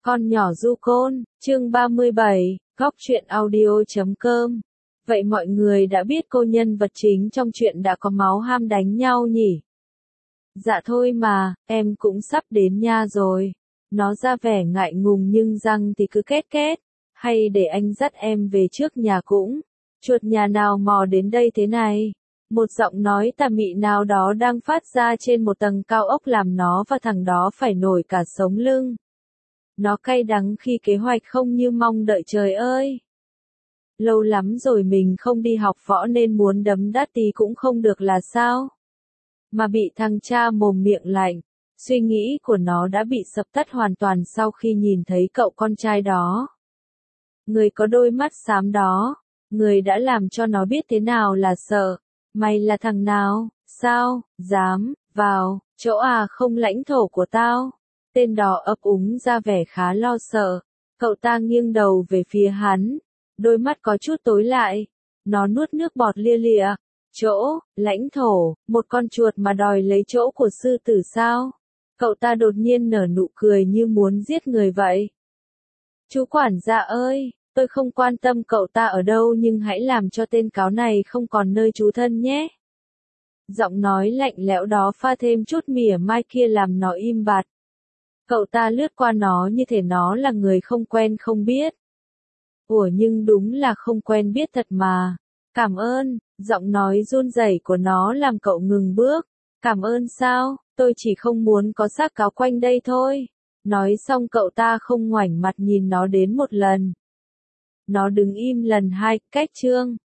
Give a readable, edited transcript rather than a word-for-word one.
Con nhỏ du côn, chương 37, góc truyện audio.com. Vậy mọi người đã biết cô nhân vật chính trong chuyện đã có máu ham đánh nhau nhỉ? Dạ thôi mà, em cũng sắp đến nha rồi. Nó ra vẻ ngại ngùng nhưng răng thì cứ két két. Hay để anh dắt em về trước nhà cũng. Chuột nhà nào mò đến đây thế này? Một giọng nói tà mị nào đó đang phát ra trên một tầng cao ốc làm nó và thằng đó phải nổi cả sống lưng. Nó cay đắng khi kế hoạch không như mong đợi trời ơi. Lâu lắm rồi mình không đi học võ nên muốn đấm đát tí cũng không được là sao? Mà bị thằng cha mồm miệng lạnh. Suy nghĩ của nó đã bị sập tắt hoàn toàn sau khi nhìn thấy cậu con trai đó. Người có đôi mắt xám đó. Người đã làm cho nó biết thế nào là sợ. Mày là thằng nào? Sao? Dám? Vào? Chỗ không lãnh thổ của tao? Tên đó ấp úng ra vẻ khá lo sợ. Cậu ta nghiêng đầu về phía hắn. Đôi mắt có chút tối lại. Nó nuốt nước bọt lia lịa. Chỗ, lãnh thổ, một con chuột mà đòi lấy chỗ của sư tử sao? Cậu ta đột nhiên nở nụ cười như muốn giết người vậy. Chú quản gia ơi, tôi không quan tâm cậu ta ở đâu nhưng hãy làm cho tên cáo này không còn nơi trú thân nhé. Giọng nói lạnh lẽo đó pha thêm chút mỉa mai kia làm nó im bặt. Cậu ta lướt qua nó như thể nó là người không quen không biết. Ủa nhưng đúng là không quen biết thật mà. Cảm ơn, giọng nói run rẩy của nó làm cậu ngừng bước. Cảm ơn sao, tôi chỉ không muốn có xác cáo quanh đây thôi. Nói xong cậu ta không ngoảnh mặt nhìn nó đến một lần. Nó đứng im lần hai, cách chương.